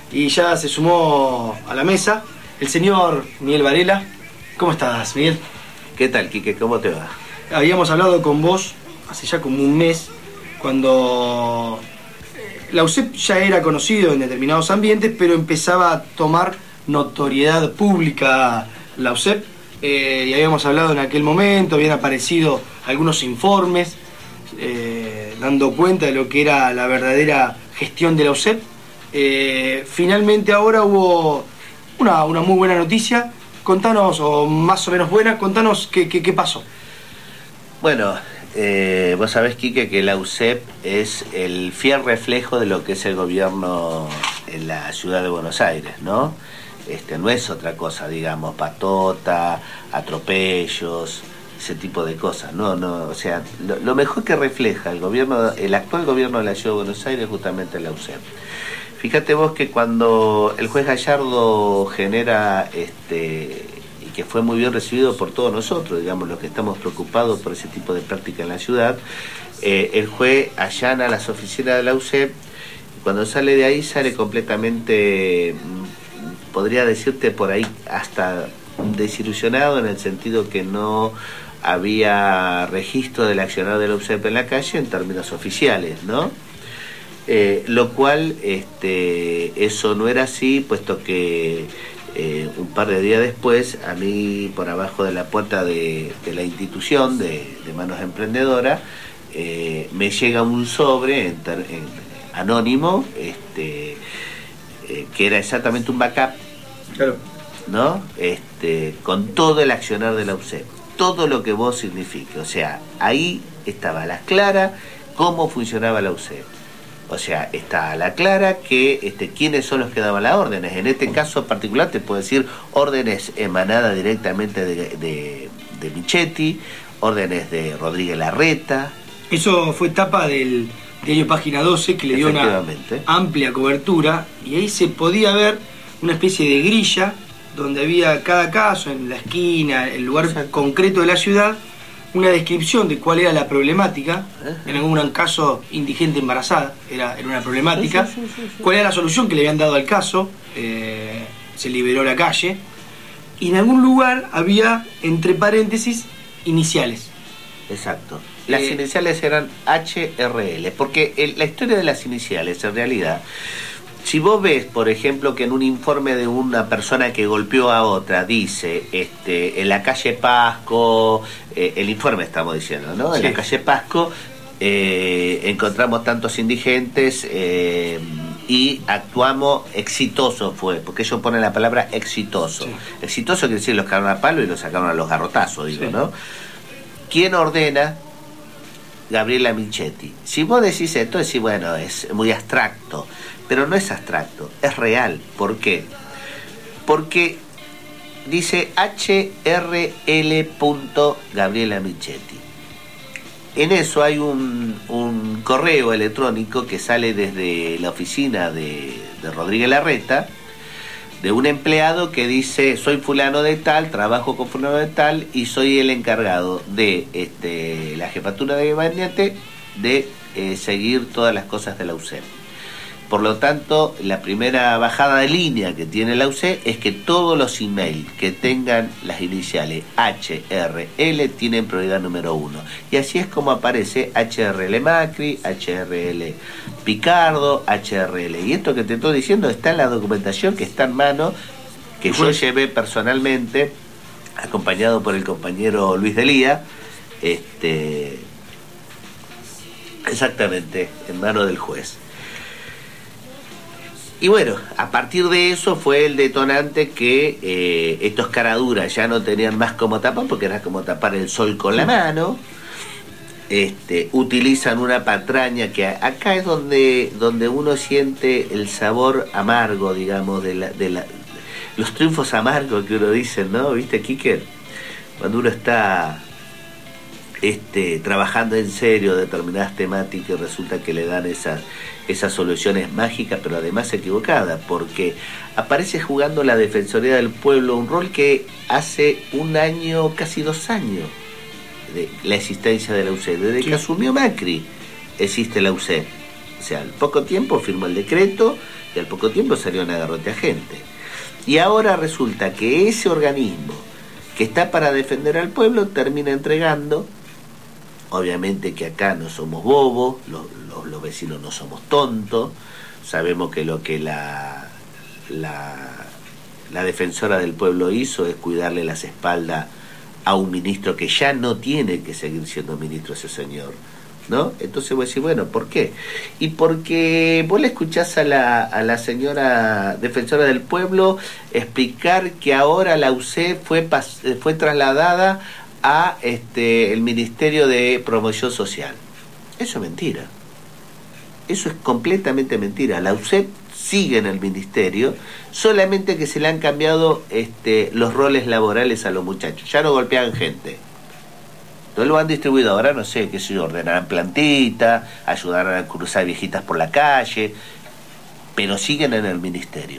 y ya se sumó a la mesa el señor Miguel Varela. ¿Cómo estás, Miguel? ¿Qué tal, Quique? ¿Cómo te va? Habíamos hablado con vos hace ya como un mes, cuando la UCEP ya era conocido en determinados ambientes, pero empezaba a tomar notoriedad pública la UCEP. Y habíamos hablado en aquel momento, habían aparecido algunos informes dando cuenta de lo que era la verdadera gestión de la UCEP. Finalmente ahora hubo una muy buena noticia. Contanos, o más o menos buena, contanos qué pasó. Bueno, vos sabés, Quique, que la UCEP es el fiel reflejo de lo que es el gobierno en la ciudad de Buenos Aires, ¿no? No es otra cosa, digamos, patota, atropellos, ese tipo de cosas, no, o sea, lo mejor que refleja el actual gobierno de la ciudad de Buenos Aires es justamente la UCEP. Fíjate vos que cuando el juez Gallardo genera, y que fue muy bien recibido por todos nosotros, digamos, los que estamos preocupados por ese tipo de práctica en la ciudad, el juez allana las oficinas de la UCEP, y cuando sale de ahí sale completamente, podría decirte por ahí, hasta desilusionado, en el sentido que no había registro del accionar de la UCEP en la calle en términos oficiales, ¿no? Lo cual eso no era así, puesto que un par de días después, a mí, por abajo de la puerta de la institución de Manos Emprendedoras, me llega un sobre anónimo, que era exactamente un backup, Claro. ¿no? Con todo el accionar de la UCEP, todo lo que vos signifique. O sea, ahí estaba a la clara cómo funcionaba la UCEP. O sea, está a la clara que quiénes son los que daban las órdenes. En este caso particular te puedo decir órdenes emanadas directamente de Michetti, órdenes de Rodríguez Larreta. Eso fue etapa del diario Página 12, que le dio una amplia cobertura, y ahí se podía ver una especie de grilla donde había cada caso, en la esquina, el lugar concreto de la ciudad, una descripción de cuál era la problemática. En algún caso, indigente embarazada era una problemática. Sí. Cuál era la solución que le habían dado al caso. Se liberó la calle, y en algún lugar había, entre paréntesis, iniciales. Exacto. Las iniciales eran HRL, porque la historia de las iniciales, en realidad, si vos ves, por ejemplo, que en un informe de una persona que golpeó a otra dice, en la calle Pasco, el informe estamos diciendo, ¿no? En la calle Pasco encontramos tantos indigentes y actuamos, exitoso fue, porque ellos ponen la palabra exitoso. Sí. Exitoso quiere decir los cagaron a palo y los sacaron a los garrotazos, digo, ¿no? ¿Quién ordena? Gabriela Michetti. Si vos decís esto, decís, bueno, es muy abstracto, pero no es abstracto, es real. ¿Por qué? Porque dice HRL. Gabriela Michetti. En eso hay un correo electrónico que sale desde la oficina de Rodríguez Larreta, de un empleado que dice: soy fulano de tal, trabajo con fulano de tal y soy el encargado de la jefatura de gabinete de seguir todas las cosas de la UCEP. Por lo tanto, la primera bajada de línea que tiene la UCEP es que todos los emails que tengan las iniciales HRL tienen prioridad número 1. Y así es como aparece HRL Macri, HRL Picardo, HRL. Y esto que te estoy diciendo está en la documentación que está en mano, que yo llevé personalmente, acompañado por el compañero Luis Delía, exactamente, en mano del juez. Y bueno, a partir de eso fue el detonante que estos caraduras ya no tenían más como tapar, porque era como tapar el sol con la mano. Utilizan una patraña que acá es donde uno siente el sabor amargo, digamos, los triunfos amargos que uno dice, ¿no? ¿Viste, Quique? Cuando uno está trabajando en serio determinadas temáticas y resulta que le dan esas soluciones mágicas, pero además equivocadas, porque aparece jugando la Defensoría del Pueblo, un rol que hace un año, casi 2 años, de la existencia de la UCEP. Desde que asumió Macri existe la UCEP. O sea, al poco tiempo firmó el decreto y al poco tiempo salieron a garrote a gente. Y ahora resulta que ese organismo que está para defender al pueblo termina entregando, obviamente que acá no somos bobos, los vecinos no somos tontos, sabemos que lo que la defensora del pueblo hizo es cuidarle las espaldas a un ministro que ya no tiene que seguir siendo ministro ese señor, ¿no? Entonces voy a decir, bueno, ¿por qué? Y porque vos le escuchás a la señora defensora del pueblo explicar que ahora la UCEP fue trasladada a el Ministerio de Promoción Social. Eso es mentira. Eso es completamente mentira. La UCEP sigue en el ministerio, solamente que se le han cambiado los roles laborales a los muchachos. Ya no golpean gente. Entonces lo han distribuido ahora, no sé, qué sé yo, ordenarán plantitas, ayudarán a cruzar viejitas por la calle, pero siguen en el ministerio.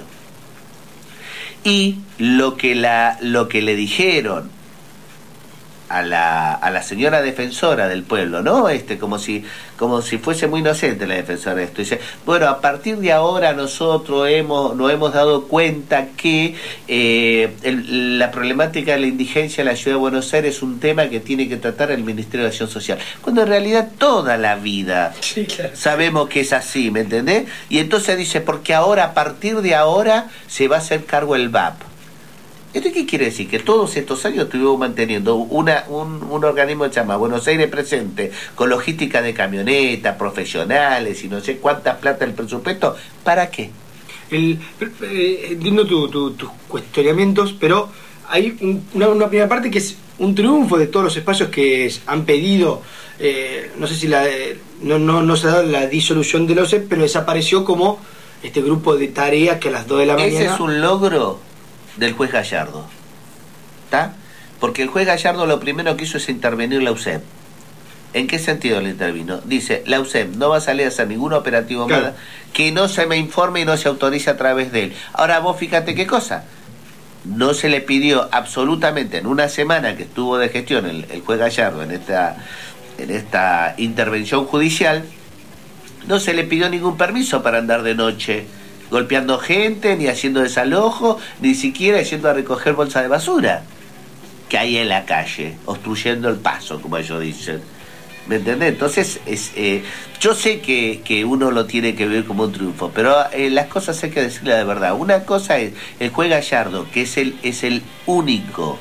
Y lo que le dijeron a la señora defensora del pueblo, ¿no? Como si fuese muy inocente la defensora de esto. Dice, bueno, a partir de ahora nosotros nos hemos dado cuenta que la problemática de la indigencia en la ciudad de Buenos Aires es un tema que tiene que tratar el Ministerio de Acción Social. Cuando en realidad toda la vida sabemos que es así, ¿me entendés? Y entonces dice, porque ahora, a partir de ahora, se va a hacer cargo el VAP. ¿Esto qué quiere decir? Que todos estos años estuvimos manteniendo un organismo que se llama Buenos Aires Presente, con logística de camionetas, profesionales y no sé cuántas plata el presupuesto. ¿Para qué? Entiendo tus cuestionamientos, pero hay una primera parte que es un triunfo de todos los espacios que han pedido, no sé si no se ha dado la disolución de la OCEP, pero desapareció como este grupo de tareas que a las 2 de la mañana... Ese es un logro del juez Gallardo, ¿está? Porque el juez Gallardo lo primero que hizo es intervenir la UCEP. ¿En qué sentido le intervino? Dice, la UCEP no va a salir a hacer ningún operativo más que no se me informe y no se autorice a través de él. Ahora vos fíjate qué cosa, no se le pidió absolutamente en una semana que estuvo de gestión el juez Gallardo en esta intervención judicial, no se le pidió ningún permiso para andar de noche golpeando gente, ni haciendo desalojo, ni siquiera yendo a recoger bolsas de basura que hay en la calle, obstruyendo el paso, como ellos dicen. ¿Me entendés? Entonces, yo sé que uno lo tiene que ver como un triunfo, pero las cosas hay que decirlas de verdad. Una cosa es el juez Gallardo, que es el único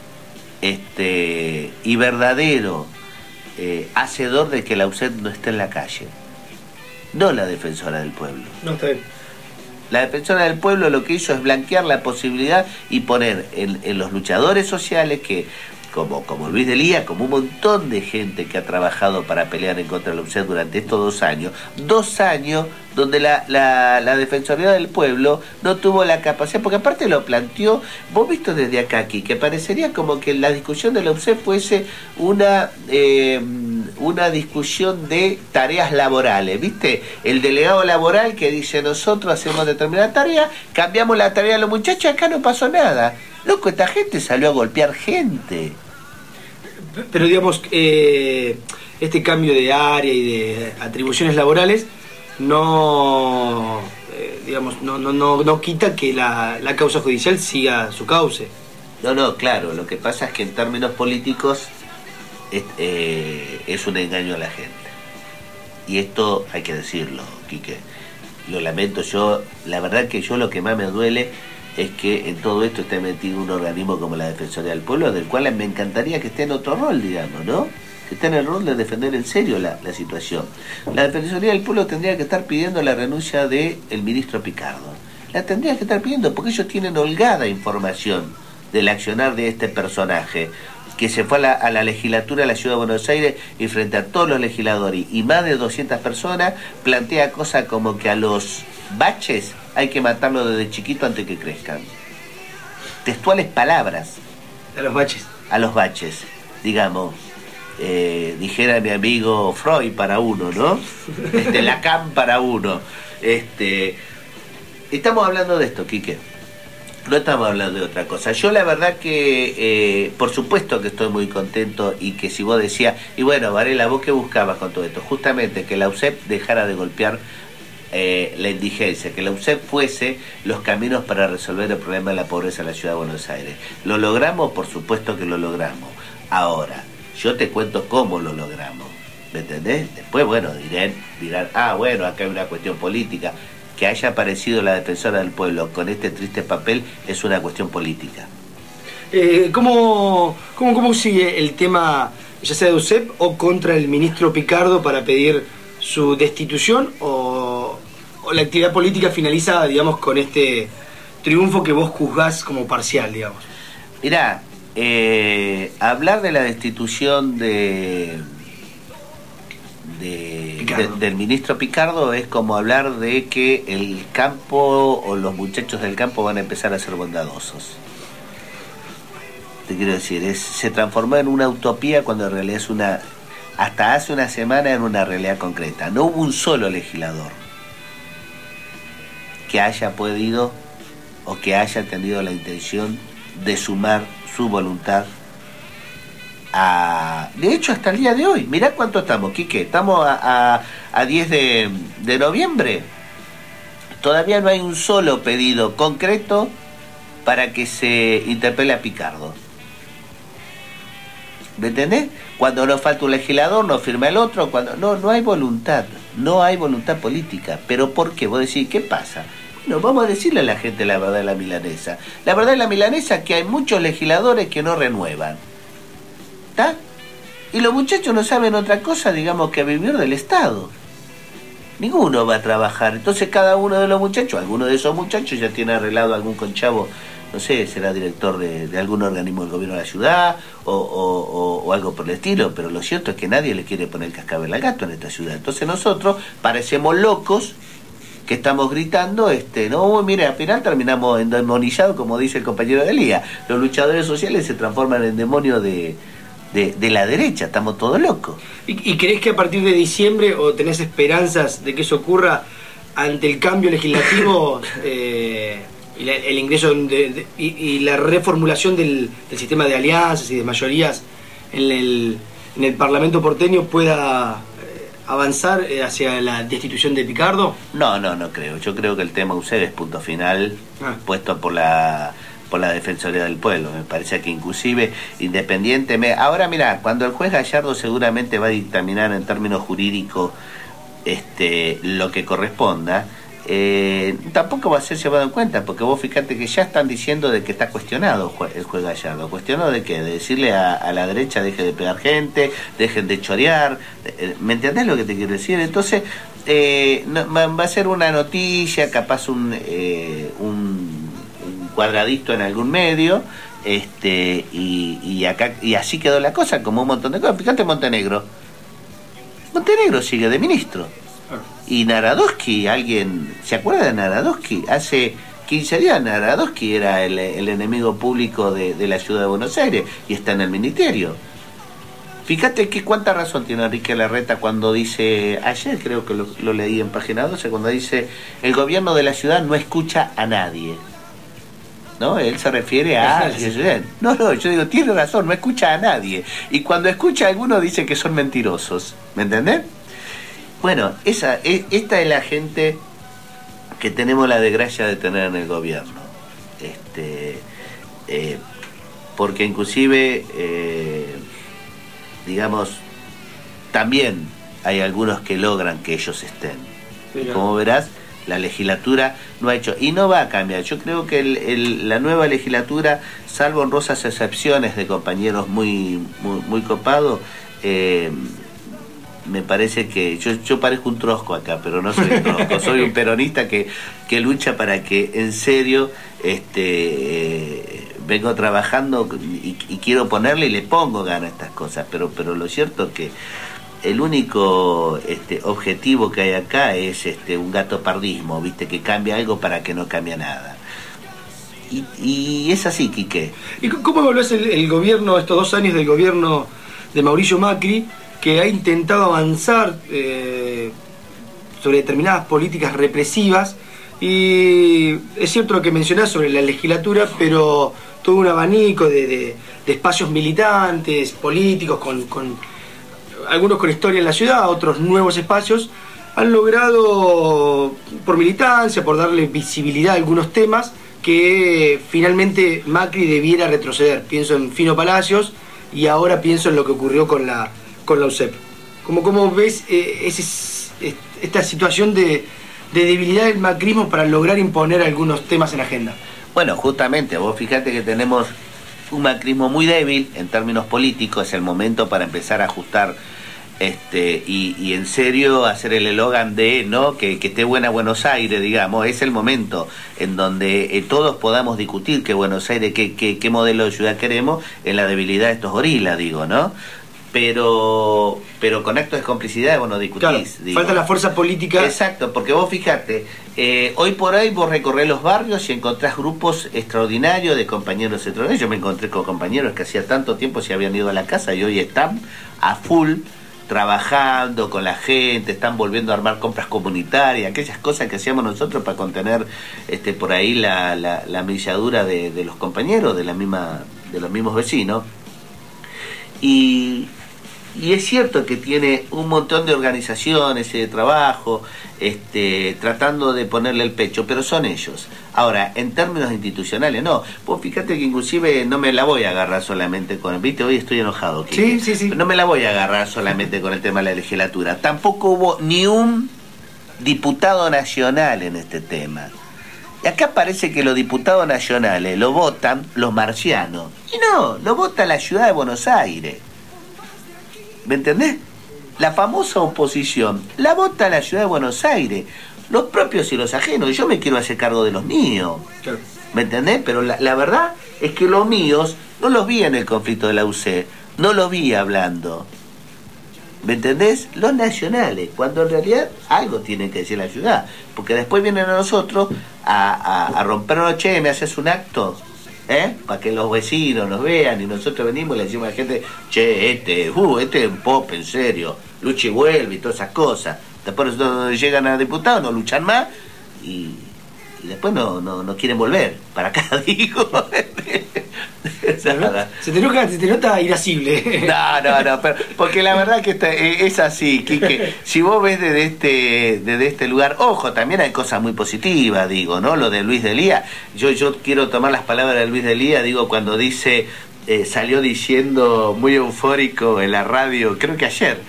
y verdadero hacedor de que la UCEP no esté en la calle, no la defensora del pueblo. No, está bien. La defensora del pueblo lo que hizo es blanquear la posibilidad y poner en los luchadores sociales que, como Luis de Lía, como un montón de gente que ha trabajado para pelear en contra de la UCEP durante estos 2 años donde la Defensoría del Pueblo no tuvo la capacidad, porque aparte lo planteó, vos visto desde acá aquí, que parecería como que la discusión de la UCEP fuese una discusión de tareas laborales, ¿viste? El delegado laboral que dice, nosotros hacemos determinada tarea, cambiamos la tarea de los muchachos, acá no pasó nada. Loco, esta gente salió a golpear gente. Pero digamos, este cambio de área y de atribuciones laborales no quita que la causa judicial siga su cauce. No, claro, lo que pasa es que en términos políticos es un engaño a la gente. Y esto hay que decirlo, Quique. Lo lamento, la verdad que lo que más me duele es que en todo esto esté metido un organismo como la Defensoría del Pueblo, del cual me encantaría que esté en otro rol, digamos, ¿no? Que esté en el rol de defender en serio la situación. La Defensoría del Pueblo tendría que estar pidiendo la renuncia del ministro Picardo. La tendría que estar pidiendo porque ellos tienen holgada información del accionar de este personaje que se fue a la legislatura de la Ciudad de Buenos Aires y frente a todos los legisladores y más de 200 personas plantea cosas como que a los baches hay que matarlos desde chiquito antes que crezcan. Textuales palabras. A los baches, digamos. Dijera mi amigo Freud para uno, ¿no? Lacan para uno. Estamos hablando de esto, Quique. No estamos hablando de otra cosa. Yo la verdad que, por supuesto que estoy muy contento y que si vos decías, y bueno, Varela, ¿vos qué buscabas con todo esto? Justamente que la UCEP dejara de golpear la indigencia, que la UCEP fuese los caminos para resolver el problema de la pobreza en la ciudad de Buenos Aires. ¿Lo logramos? Por supuesto que lo logramos. Ahora, yo te cuento cómo lo logramos, ¿me entendés? Después, bueno, dirán, bueno, acá hay una cuestión política. Que haya aparecido la defensora del pueblo con este triste papel es una cuestión política. ¿Cómo sigue el tema, ya sea de UCEP o contra el ministro Picardo, para pedir su destitución, o la actividad política finaliza, digamos, con este triunfo que vos juzgás como parcial, digamos? Mirá, hablar de la destitución del ministro Picardo es como hablar de que el campo o los muchachos del campo van a empezar a ser bondadosos. Te quiero decir, se transformó en una utopía cuando en realidad es hasta hace una semana era una realidad concreta. No hubo un solo legislador que haya podido o que haya tenido la intención de sumar su voluntad de hecho, hasta el día de hoy. Mirá cuánto estamos, Quique. Estamos a 10 de noviembre. Todavía no hay un solo pedido concreto para que se interpele a Picardo. ¿Me entendés? Cuando nos falta un legislador, nos firma el otro. No hay voluntad. No hay voluntad política. ¿Pero por qué? Vos decís, ¿qué pasa? Bueno, vamos a decirle a la gente la verdad de la milanesa. La verdad de la milanesa es que hay muchos legisladores que no renuevan. ¿Está? Y los muchachos no saben otra cosa, digamos, que vivir del Estado. Ninguno va a trabajar. Entonces cada uno de los muchachos, alguno de esos muchachos ya tiene arreglado algún conchavo, no sé, será director de algún organismo del gobierno de la ciudad o algo por el estilo, pero lo cierto es que nadie le quiere poner cascabel al gato en esta ciudad. Entonces nosotros parecemos locos que estamos gritando, no, mire, al final terminamos endemonizados, como dice el compañero de Elías. Los luchadores sociales se transforman en demonios de la derecha, estamos todos locos. ¿Y crees que a partir de diciembre, o tenés esperanzas de que eso ocurra ante el cambio legislativo y el ingreso y la reformulación del sistema de alianzas y de mayorías en el Parlamento porteño pueda avanzar hacia la destitución de Picardo? No creo. Yo creo que el tema UCEP es punto final, puesto por la Defensoría del Pueblo. Me parece que inclusive independientemente... Ahora mira, cuando el juez Gallardo seguramente va a dictaminar en términos jurídicos lo que corresponda, tampoco va a ser llevado en cuenta, porque vos fíjate que ya están diciendo de que está cuestionado el juez Gallardo. ¿Cuestionado de qué? De decirle a la derecha deje de pegar gente, dejen de chorear. ¿Me entendés lo que te quiero decir? Entonces va a ser una noticia, capaz un cuadradito en algún medio, y así quedó la cosa, como un montón de cosas. Fíjate Montenegro sigue de ministro, y Narodowski, ¿alguien se acuerda de Narodowski? Hace 15 días Narodowski era el enemigo público de la ciudad de Buenos Aires, y está en el ministerio. Fíjate que cuánta razón tiene Enrique Larreta cuando dice, ayer creo que lo leí en página 12, cuando dice, el gobierno de la ciudad no escucha a nadie. ¿No? Él se refiere a... No, yo digo, tiene razón, no escucha a nadie. Y cuando escucha a algunos dice que son mentirosos. ¿Me entendés? Bueno, esta es la gente que tenemos la desgracia de tener en el gobierno. Porque inclusive, digamos, también hay algunos que logran que ellos estén. Y como verás, la legislatura no ha hecho, y no va a cambiar. Yo creo que la nueva legislatura, salvo honrosas excepciones de compañeros muy copados, me parece que yo parezco un trosco acá, pero no soy un trosco, soy un peronista que lucha para que en serio vengo trabajando y quiero ponerle y le pongo ganas a estas cosas, pero lo cierto es que el único objetivo que hay acá es un gatopardismo, ¿viste? Que cambia algo para que no cambie nada. Y es así, Quique. ¿Y cómo evaluás el gobierno, estos 2 años del gobierno de Mauricio Macri, que ha intentado avanzar sobre determinadas políticas represivas? Y es cierto lo que mencionás sobre la legislatura, pero todo un abanico de espacios militantes, políticos, con algunos con historia en la ciudad, otros nuevos espacios, han logrado, por militancia, por darle visibilidad a algunos temas, que finalmente Macri debiera retroceder. Pienso en Fino Palacios y ahora pienso en lo que ocurrió con la UCEP. ¿Cómo ves esta situación de debilidad del macrismo para lograr imponer algunos temas en agenda? Bueno, justamente, vos fíjate que tenemos un macrismo muy débil en términos políticos. Es el momento para empezar a ajustar y en serio hacer el eslogan de no que esté buena Buenos Aires, digamos. Es el momento en donde todos podamos discutir que Buenos Aires, qué modelo de ciudad queremos, en la debilidad de estos gorilas, digo, ¿no? Pero con actos de complicidad vos no discutís. Claro, digo. Falta la fuerza política. Exacto, porque vos fijate, hoy por hoy vos recorrés los barrios y encontrás grupos extraordinarios de compañeros extraordinarios. Yo me encontré con compañeros que hacía tanto tiempo se habían ido a la casa y hoy están a full trabajando con la gente, están volviendo a armar compras comunitarias, aquellas cosas que hacíamos nosotros para contener por ahí la milladura de los compañeros, de los mismos vecinos. Y es cierto que tiene un montón de organizaciones y de trabajo tratando de ponerle el pecho, pero son ellos. Ahora, en términos institucionales, no. Vos fíjate que inclusive no me la voy a agarrar solamente con... ¿Viste? Hoy estoy enojado. Sí. No me la voy a agarrar solamente con el tema de la legislatura. Tampoco hubo ni un diputado nacional en este tema. Y acá parece que los diputados nacionales lo votan los marcianos. Y no, lo vota la ciudad de Buenos Aires. ¿Me entendés? La famosa oposición la vota la ciudad de Buenos Aires. Los propios y los ajenos. Yo me quiero hacer cargo de los míos. Claro. ¿Me entendés? Pero la verdad es que los míos no los vi en el conflicto de la UC. No los vi hablando. ¿Me entendés? Los nacionales, cuando en realidad algo tiene que decir la ciudad, porque después vienen a nosotros a rompernos, che, me haces un acto, para que los vecinos nos vean, y nosotros venimos y le decimos a la gente, che, este es un pop, en serio, lucha y vuelve y todas esas cosas. Después llegan a diputados, no luchan más, y después no quieren volver para acá, digo. Se te nota irascible. No, pero, porque la verdad que es así, Quique. Si vos ves desde este lugar, ojo, también hay cosas muy positivas, digo, ¿no? Lo de Luis Delía, yo quiero tomar las palabras de Luis Delía, digo, cuando dice, salió diciendo muy eufórico en la radio, creo que ayer,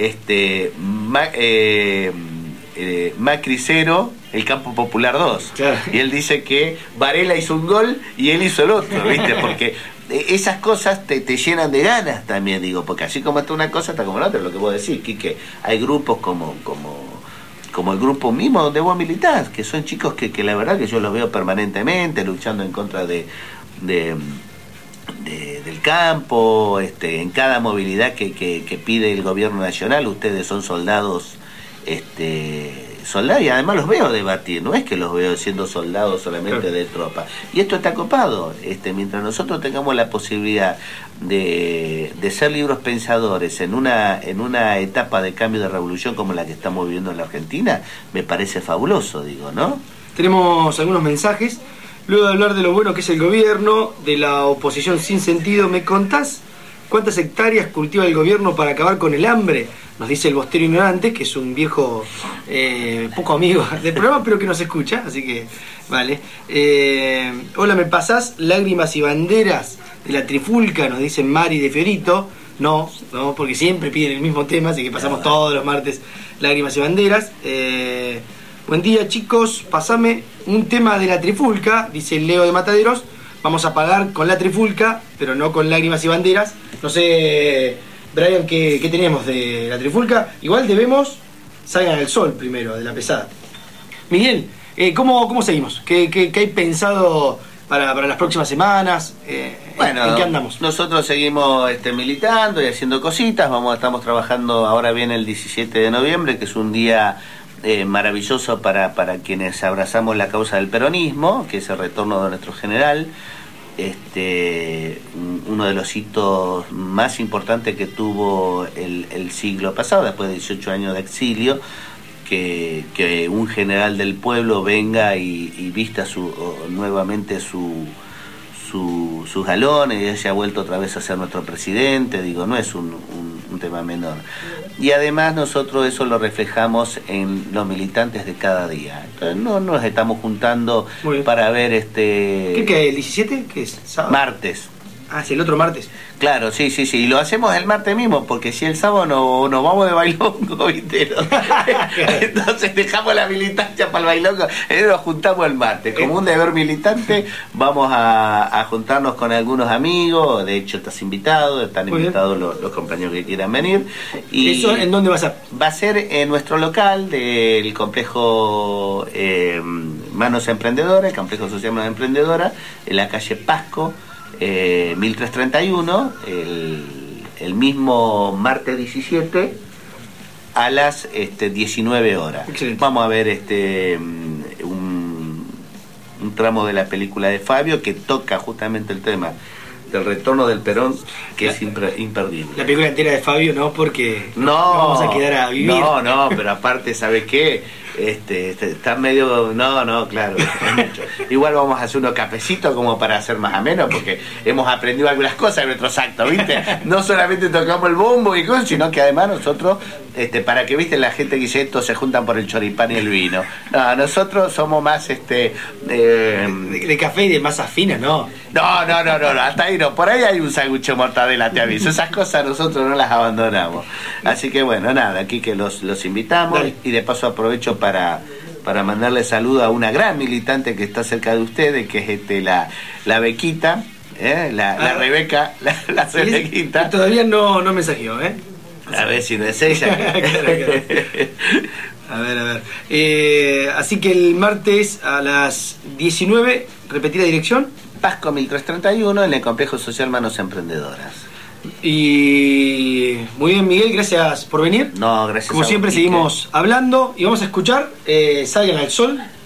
Macri 0, el Campo Popular 2. Claro. Y él dice que Varela hizo un gol y él hizo el otro, ¿viste? Porque esas cosas te llenan de ganas también, digo, porque así como está una cosa, está como la otra, lo que vos decís, Quique. Hay grupos como el grupo mismo donde vos militás, que son chicos que la verdad que yo los veo permanentemente luchando en contra del campo, en cada movilidad que pide el gobierno nacional. Ustedes son soldados, soldados, y además los veo debatir, no es que los veo siendo soldados solamente de tropa. Y esto está copado, mientras nosotros tengamos la posibilidad de ser libres pensadores en una etapa de cambio de revolución como la que estamos viviendo en la Argentina, me parece fabuloso, digo, ¿no? Tenemos algunos mensajes. Luego de hablar de lo bueno que es el gobierno, de la oposición sin sentido, ¿me contás cuántas hectáreas cultiva el gobierno para acabar con el hambre? Nos dice el Bostero Ignorante, que es un viejo poco amigo del programa, pero que nos escucha, así que vale. Hola, ¿me pasás lágrimas y banderas de la Trifulca? Nos dice Mari de Fiorito. No, porque siempre piden el mismo tema, así que pasamos todos los martes lágrimas y banderas. Buen día, chicos, pasame un tema de la Trifulca, dice Leo de Mataderos. Vamos a pagar con la Trifulca, pero no con lágrimas y banderas. No sé, Brian, ¿qué tenemos de la Trifulca? Igual debemos Salgan al Sol primero, de la pesada. Miguel, ¿cómo seguimos? ¿Qué hay pensado para las próximas semanas? Bueno, ¿en qué andamos? Nosotros seguimos militando y haciendo cositas. Estamos trabajando, ahora viene el 17 de noviembre, que es un día maravilloso para quienes abrazamos la causa del peronismo, que es el retorno de nuestro general. Uno de los hitos más importantes que tuvo el siglo pasado, después de 18 años de exilio, que un general del pueblo venga y vista nuevamente sus galones y haya vuelto otra vez a ser nuestro presidente. Digo, no es un tema menor. Y además nosotros eso lo reflejamos en los militantes de cada día. Entonces no nos estamos juntando para ver ¿Qué, el 17? ¿Qué es? ¿Sábado? Martes. Ah, sí, el otro martes. Claro, sí, y lo hacemos el martes mismo, porque si el sábado nos vamos de bailongo, ¿viste? Entonces dejamos la militancia para el bailongo, nos juntamos el martes. Como un deber militante, vamos a juntarnos con algunos amigos, de hecho estás invitado, están invitados los compañeros que quieran venir. Y ¿eso en dónde va a ser? Va a ser en nuestro local del complejo Manos Emprendedoras, el complejo social Manos Emprendedoras, en la calle Pasco, 1331, el mismo martes 17 a las 19 horas. Excelente. Vamos a ver un tramo de la película de Fabio que toca justamente el tema del retorno del Perón, que es imperdible. La película entera de Fabio no, porque no vamos a quedar a vivir. No, pero aparte, ¿sabes qué? Está medio... No, claro. Igual vamos a hacer unos cafecitos como para hacer más ameno, porque hemos aprendido algunas cosas en nuestros actos, ¿viste? No solamente tocamos el bombo y cosas, sino que además nosotros, para que, ¿viste? La gente que dice esto se juntan por el choripán y el vino. No, nosotros somos más... de café y de masa fina, ¿no? No, hasta ahí no. Por ahí hay un sándwich mortadela, te aviso. Esas cosas nosotros no las abandonamos. Así que bueno, nada, aquí que los invitamos. Dale. Y de paso aprovecho para mandarle saludo a una gran militante que está cerca de ustedes, que es la Bequita, la Rebeca, la Rebequita. Todavía no mensajeó, A ver si no es ella. Claro. A ver. Así que el martes a las 19, repetir la dirección. Pasco 1331, en el complejo social Manos Emprendedoras. Y muy bien, Miguel, gracias por venir. No, gracias. Como siempre, seguimos hablando y vamos a escuchar Salgan al Sol